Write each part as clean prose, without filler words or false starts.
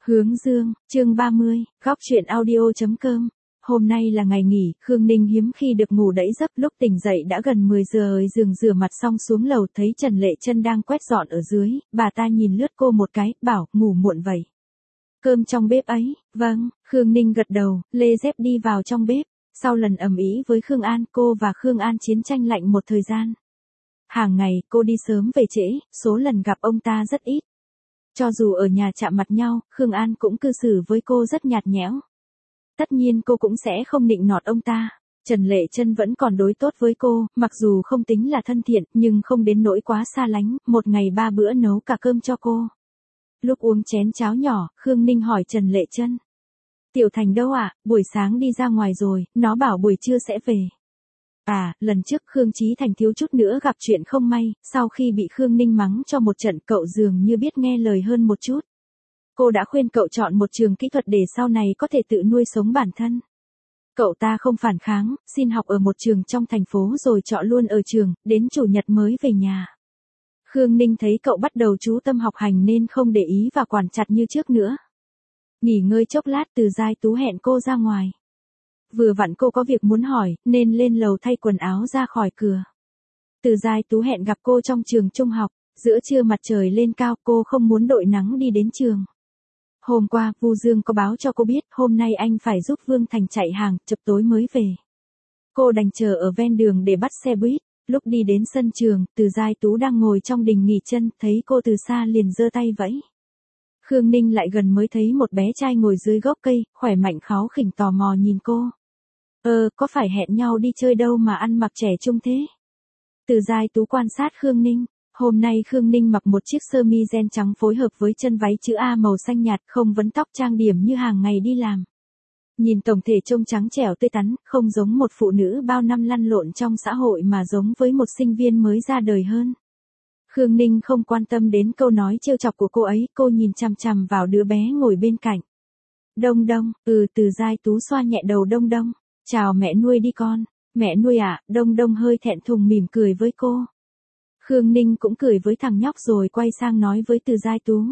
Hướng dương, chương 30, góc chuyện audio.com. Hôm nay là ngày nghỉ, Khương Ninh hiếm khi được ngủ đẫy giấc, lúc tỉnh dậy đã gần 10 giờ giường, rửa mặt xong xuống lầu thấy Trần Lệ Chân đang quét dọn ở dưới, bà ta nhìn lướt cô một cái, bảo, ngủ muộn vậy. Cơm trong bếp ấy, vâng, Khương Ninh gật đầu, lê dép đi vào trong bếp. Sau lần ầm ĩ với Khương An, cô và Khương An chiến tranh lạnh một thời gian. Hàng ngày, cô đi sớm về trễ, số lần gặp ông ta rất ít. Cho dù ở nhà chạm mặt nhau, Khương An cũng cư xử với cô rất nhạt nhẽo. Tất nhiên cô cũng sẽ không nịnh nọt ông ta. Trần Lệ Chân vẫn còn đối tốt với cô, mặc dù không tính là thân thiện, nhưng không đến nỗi quá xa lánh, một ngày 3 bữa nấu cả cơm cho cô. Lúc uống chén cháo nhỏ, Khương Ninh hỏi Trần Lệ Chân. Tiểu Thành đâu ạ? Buổi sáng đi ra ngoài rồi, nó bảo buổi trưa sẽ về. À, lần trước Khương Chí Thành thiếu chút nữa gặp chuyện không may, sau khi bị Khương Ninh mắng cho một trận, cậu dường như biết nghe lời hơn một chút. Cô đã khuyên cậu chọn một trường kỹ thuật để sau này có thể tự nuôi sống bản thân. Cậu ta không phản kháng, xin học ở một trường trong thành phố rồi chọn luôn ở trường, đến chủ nhật mới về nhà. Khương Ninh thấy cậu bắt đầu chú tâm học hành nên không để ý và quản chặt như trước nữa. Nghỉ ngơi chốc lát, Từ Giai Tú hẹn cô ra ngoài. Vừa vặn cô có việc muốn hỏi, nên lên lầu thay quần áo ra khỏi cửa. Từ Giai Tú hẹn gặp cô trong trường trung học, giữa trưa mặt trời lên cao, cô không muốn đội nắng đi đến trường. Hôm qua, Vu Dương có báo cho cô biết, hôm nay anh phải giúp Vương Thành chạy hàng, chập tối mới về. Cô đành chờ ở ven đường để bắt xe buýt. Lúc đi đến sân trường, Từ Giai Tú đang ngồi trong đình nghỉ chân, thấy cô từ xa liền giơ tay vẫy. Khương Ninh lại gần mới thấy một bé trai ngồi dưới gốc cây, khỏe mạnh kháu khỉnh tò mò nhìn cô. Có phải hẹn nhau đi chơi đâu mà ăn mặc trẻ trung thế? Từ Giai Tú quan sát Khương Ninh. Hôm nay Khương Ninh mặc một chiếc sơ mi ren trắng phối hợp với chân váy chữ A màu xanh nhạt, không vấn tóc trang điểm như hàng ngày đi làm. Nhìn tổng thể trông trắng trẻo tươi tắn, không giống một phụ nữ bao năm lăn lộn trong xã hội mà giống với một sinh viên mới ra đời hơn. Khương Ninh không quan tâm đến câu nói trêu chọc của cô ấy, cô nhìn chằm chằm vào đứa bé ngồi bên cạnh. Đông Đông, Từ Giai Tú xoa nhẹ đầu Đông Đông. Chào mẹ nuôi đi con. Mẹ nuôi à? Đông Đông hơi thẹn thùng mỉm cười với cô. Khương Ninh cũng cười với thằng nhóc rồi quay sang nói với Từ Giai Tú.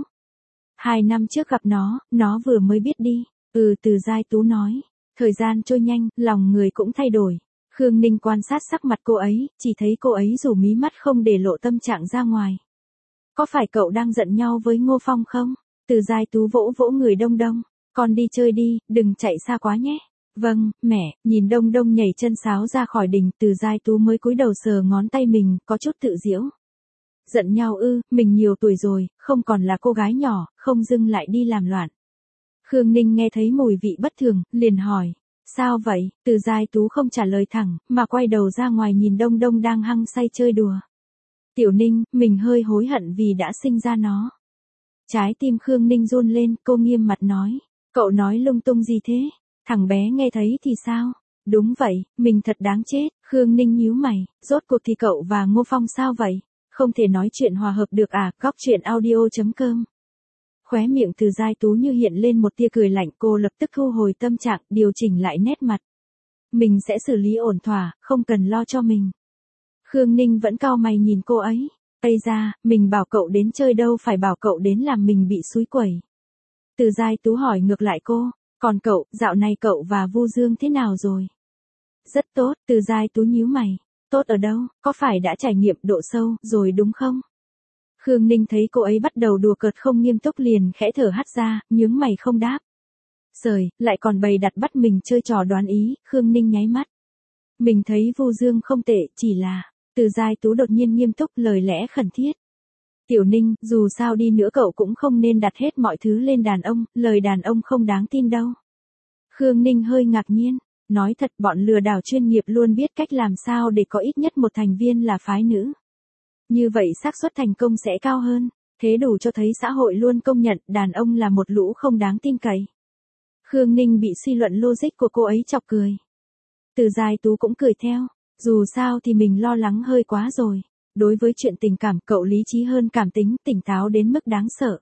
2 năm trước gặp nó vừa mới biết đi. Từ Giai Tú nói. Thời gian trôi nhanh, lòng người cũng thay đổi. Khương Ninh quan sát sắc mặt cô ấy, chỉ thấy cô ấy rủ mí mắt không để lộ tâm trạng ra ngoài. Có phải cậu đang giận nhau với Ngô Phong không? Từ Giai Tú vỗ vỗ người Đông Đông. Con đi chơi đi, đừng chạy xa quá nhé. Vâng, mẹ. Nhìn Đông Đông nhảy chân sáo ra khỏi đình, Từ Giai Tú mới cúi đầu sờ ngón tay mình, có chút tự giễu. Giận nhau mình nhiều tuổi rồi, không còn là cô gái nhỏ, không dưng lại đi làm loạn. Khương Ninh nghe thấy mùi vị bất thường, liền hỏi. Sao vậy? Từ Giai Tú không trả lời thẳng, mà quay đầu ra ngoài nhìn Đông Đông đang hăng say chơi đùa. Tiểu Ninh, mình hơi hối hận vì đã sinh ra nó. Trái tim Khương Ninh run lên, cô nghiêm mặt nói. Cậu nói lung tung gì thế? Thằng bé nghe thấy thì sao? Đúng vậy, mình thật đáng chết. Khương Ninh nhíu mày, rốt cuộc thì cậu và Ngô Phong sao vậy? Không thể nói chuyện hòa hợp được à? Góc chuyện audio.com. Khóe miệng Từ Giai Tú như hiện lên một tia cười lạnh, cô lập tức thu hồi tâm trạng, điều chỉnh lại nét mặt. Mình sẽ xử lý ổn thỏa, không cần lo cho mình. Khương Ninh vẫn cau mày nhìn cô ấy. Ây da, mình bảo cậu đến chơi đâu phải bảo cậu đến làm mình bị xúi quẩy. Từ Giai Tú hỏi ngược lại cô. Còn cậu, dạo này cậu và Vu Dương thế nào rồi? Rất tốt. Từ Giai Tú nhíu mày. Tốt ở đâu? Có phải đã trải nghiệm độ sâu rồi đúng không? Khương Ninh thấy cô ấy bắt đầu đùa cợt không nghiêm túc liền khẽ thở hắt ra, nhướng mày không đáp. Sời, lại còn bày đặt bắt mình chơi trò đoán ý, Khương Ninh nháy mắt. Mình thấy Vu Dương không tệ, chỉ là. Từ Giai Tú đột nhiên nghiêm túc, lời lẽ khẩn thiết. Tiểu Ninh, dù sao đi nữa cậu cũng không nên đặt hết mọi thứ lên đàn ông, lời đàn ông không đáng tin đâu. Khương Ninh hơi ngạc nhiên, nói thật bọn lừa đảo chuyên nghiệp luôn biết cách làm sao để có ít nhất một thành viên là phái nữ. Như vậy xác suất thành công sẽ cao hơn, thế đủ cho thấy xã hội luôn công nhận đàn ông là một lũ không đáng tin cậy. Khương Ninh bị suy luận logic của cô ấy chọc cười. Từ Giai Tú cũng cười theo, dù sao thì mình lo lắng hơi quá rồi. Đối với chuyện tình cảm cậu lý trí hơn cảm tính, tỉnh táo đến mức đáng sợ.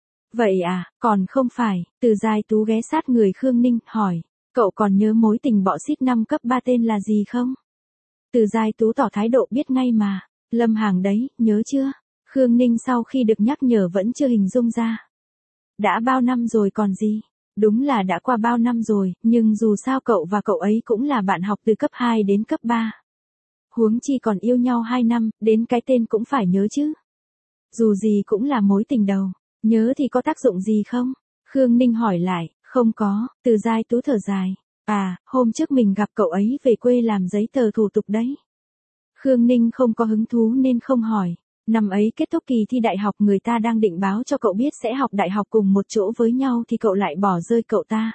Vậy à, còn không phải. Từ Giai Tú ghé sát người Khương Ninh, hỏi. Cậu còn nhớ mối tình bọ xít năm cấp 3 tên là gì không? Từ Giai Tú tỏ thái độ biết ngay mà. Lâm Hàng đấy, nhớ chưa? Khương Ninh sau khi được nhắc nhở vẫn chưa hình dung ra. Đã bao năm rồi còn gì? Đúng là đã qua bao năm rồi, nhưng dù sao cậu và cậu ấy cũng là bạn học từ cấp 2 đến cấp 3. Huống chi còn yêu nhau 2 năm, đến cái tên cũng phải nhớ chứ. Dù gì cũng là mối tình đầu, nhớ thì có tác dụng gì không? Khương Ninh hỏi lại, không có, Từ Giai Tú thở dài. À, hôm trước mình gặp cậu ấy về quê làm giấy tờ thủ tục đấy. Khương Ninh không có hứng thú nên không hỏi. Năm ấy kết thúc kỳ thi đại học người ta đang định báo cho cậu biết sẽ học đại học cùng một chỗ với nhau thì cậu lại bỏ rơi cậu ta.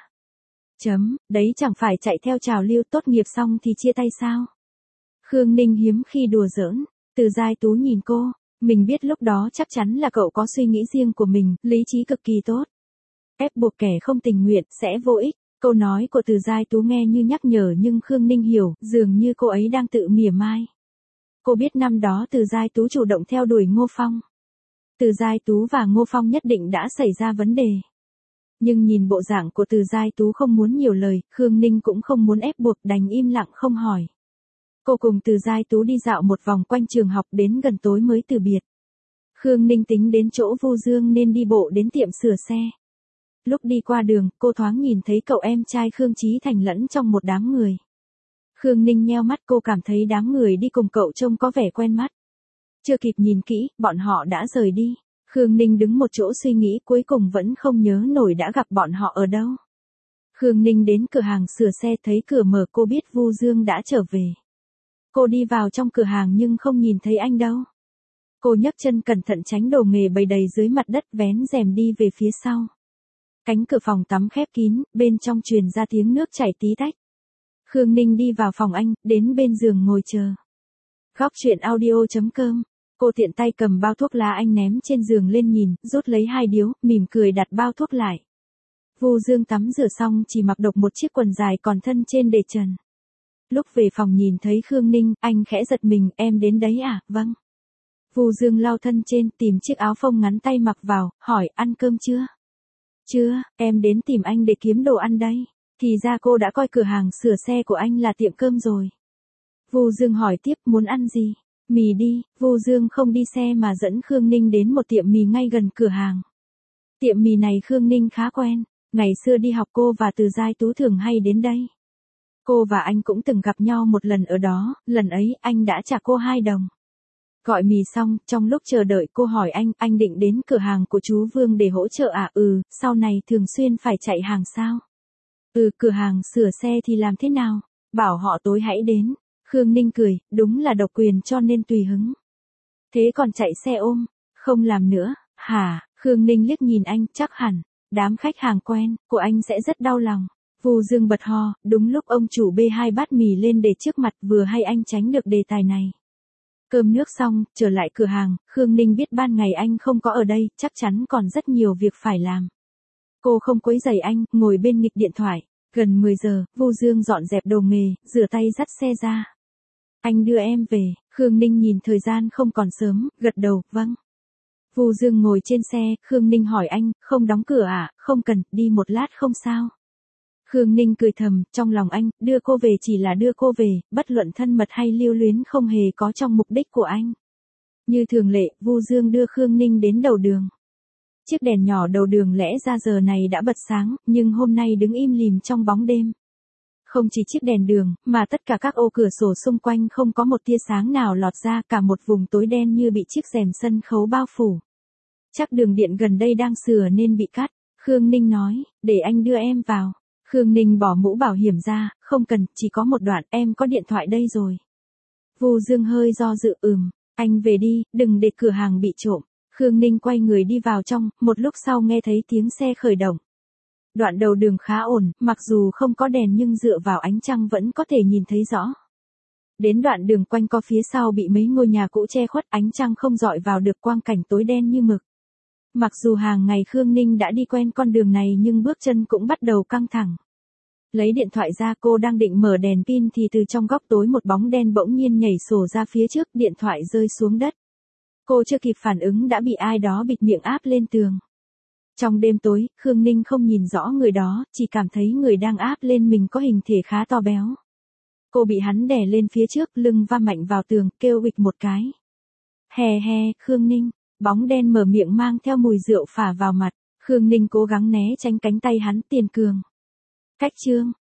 Đấy chẳng phải chạy theo trào lưu tốt nghiệp xong thì chia tay sao? Khương Ninh hiếm khi đùa giỡn. Từ Giai Tú nhìn cô, mình biết lúc đó chắc chắn là cậu có suy nghĩ riêng của mình, lý trí cực kỳ tốt. Ép buộc kẻ không tình nguyện sẽ vô ích. Câu nói của Từ Giai Tú nghe như nhắc nhở nhưng Khương Ninh hiểu, dường như cô ấy đang tự mỉa mai. Cô biết năm đó Từ Giai Tú chủ động theo đuổi Ngô Phong. Từ Giai Tú và Ngô Phong nhất định đã xảy ra vấn đề. Nhưng nhìn bộ dạng của Từ Giai Tú không muốn nhiều lời, Khương Ninh cũng không muốn ép buộc đành im lặng không hỏi. Cô cùng Từ Giai Tú đi dạo một vòng quanh trường học đến gần tối mới từ biệt. Khương Ninh tính đến chỗ Vu Dương nên đi bộ đến tiệm sửa xe. Lúc đi qua đường, cô thoáng nhìn thấy cậu em trai Khương Chí Thành lẫn trong một đám người. Khương Ninh nheo mắt cô cảm thấy đám người đi cùng cậu trông có vẻ quen mắt. Chưa kịp nhìn kỹ, bọn họ đã rời đi. Khương Ninh đứng một chỗ suy nghĩ cuối cùng vẫn không nhớ nổi đã gặp bọn họ ở đâu. Khương Ninh đến cửa hàng sửa xe thấy cửa mở cô biết Vu Dương đã trở về. Cô đi vào trong cửa hàng nhưng không nhìn thấy anh đâu. Cô nhấc chân cẩn thận tránh đồ nghề bày đầy dưới mặt đất vén rèm đi về phía sau. Cánh cửa phòng tắm khép kín, bên trong truyền ra tiếng nước chảy tí tách. Khương Ninh đi vào phòng anh, đến bên giường ngồi chờ. Góc truyện audio.com. Cô tiện tay cầm bao thuốc lá anh ném trên giường lên nhìn, rút lấy 2 điếu, mỉm cười đặt bao thuốc lại. Vu Dương tắm rửa xong chỉ mặc độc một chiếc quần dài còn thân trên để trần. Lúc về phòng nhìn thấy Khương Ninh, anh khẽ giật mình, em đến đấy à, vâng. Vu Dương lau thân trên, tìm chiếc áo phông ngắn tay mặc vào, hỏi ăn cơm chưa? Chưa, em đến tìm anh để kiếm đồ ăn đây. Thì ra cô đã coi cửa hàng sửa xe của anh là tiệm cơm rồi. Vu Dương hỏi tiếp muốn ăn gì? Mì đi, Vu Dương không đi xe mà dẫn Khương Ninh đến một tiệm mì ngay gần cửa hàng. Tiệm mì này Khương Ninh khá quen, ngày xưa đi học cô và Từ Giai Tú thường hay đến đây. Cô và anh cũng từng gặp nhau một lần ở đó, lần ấy anh đã trả cô 2 đồng. Gọi mì xong, trong lúc chờ đợi cô hỏi anh định đến cửa hàng của chú Vương để hỗ trợ à? Sau này thường xuyên phải chạy hàng sao? Cửa hàng sửa xe thì làm thế nào? Bảo họ tối hãy đến. Khương Ninh cười, đúng là độc quyền cho nên tùy hứng. Thế còn chạy xe ôm, không làm nữa, hả? Khương Ninh liếc nhìn anh, chắc hẳn, đám khách hàng quen của anh sẽ rất đau lòng. Vu Dương bật ho, đúng lúc ông chủ bê 2 bát mì lên để trước mặt vừa hay anh tránh được đề tài này. Cơm nước xong, trở lại cửa hàng, Khương Ninh biết ban ngày anh không có ở đây, chắc chắn còn rất nhiều việc phải làm. Cô không quấy rầy anh, ngồi bên nghịch điện thoại. Gần 10 giờ, Vu Dương dọn dẹp đồ nghề, rửa tay dắt xe ra. Anh đưa em về, Khương Ninh nhìn thời gian không còn sớm, gật đầu, vâng. Vu Dương ngồi trên xe, Khương Ninh hỏi anh, không đóng cửa à? Không cần, đi một lát không sao. Khương Ninh cười thầm, trong lòng anh, đưa cô về chỉ là đưa cô về, bất luận thân mật hay lưu luyến không hề có trong mục đích của anh. Như thường lệ, Vu Dương đưa Khương Ninh đến đầu đường. Chiếc đèn nhỏ đầu đường lẽ ra giờ này đã bật sáng, nhưng hôm nay đứng im lìm trong bóng đêm. Không chỉ chiếc đèn đường, mà tất cả các ô cửa sổ xung quanh không có một tia sáng nào lọt ra, cả một vùng tối đen như bị chiếc rèm sân khấu bao phủ. Chắc đường điện gần đây đang sửa nên bị cắt. Khương Ninh nói, để anh đưa em vào. Khương Ninh bỏ mũ bảo hiểm ra, không cần, chỉ có một đoạn, em có điện thoại đây rồi. Vu Dương hơi do dự, anh về đi, đừng để cửa hàng bị trộm. Khương Ninh quay người đi vào trong, một lúc sau nghe thấy tiếng xe khởi động. Đoạn đầu đường khá ổn, mặc dù không có đèn nhưng dựa vào ánh trăng vẫn có thể nhìn thấy rõ. Đến đoạn đường quanh co phía sau bị mấy ngôi nhà cũ che khuất, ánh trăng không dọi vào được, quang cảnh tối đen như mực. Mặc dù hàng ngày Khương Ninh đã đi quen con đường này nhưng bước chân cũng bắt đầu căng thẳng. Lấy điện thoại ra, cô đang định mở đèn pin thì từ trong góc tối một bóng đen bỗng nhiên nhảy sổ ra phía trước, điện thoại rơi xuống đất. Cô chưa kịp phản ứng đã bị ai đó bịt miệng áp lên tường. Trong đêm tối, Khương Ninh không nhìn rõ người đó, chỉ cảm thấy người đang áp lên mình có hình thể khá to béo. Cô bị hắn đè lên phía trước, lưng va mạnh vào tường, kêu bịch một cái. Hè, Khương Ninh, bóng đen mở miệng mang theo mùi rượu phả vào mặt. Khương Ninh cố gắng né tránh cánh tay hắn. Tiền Cường. Khách trương,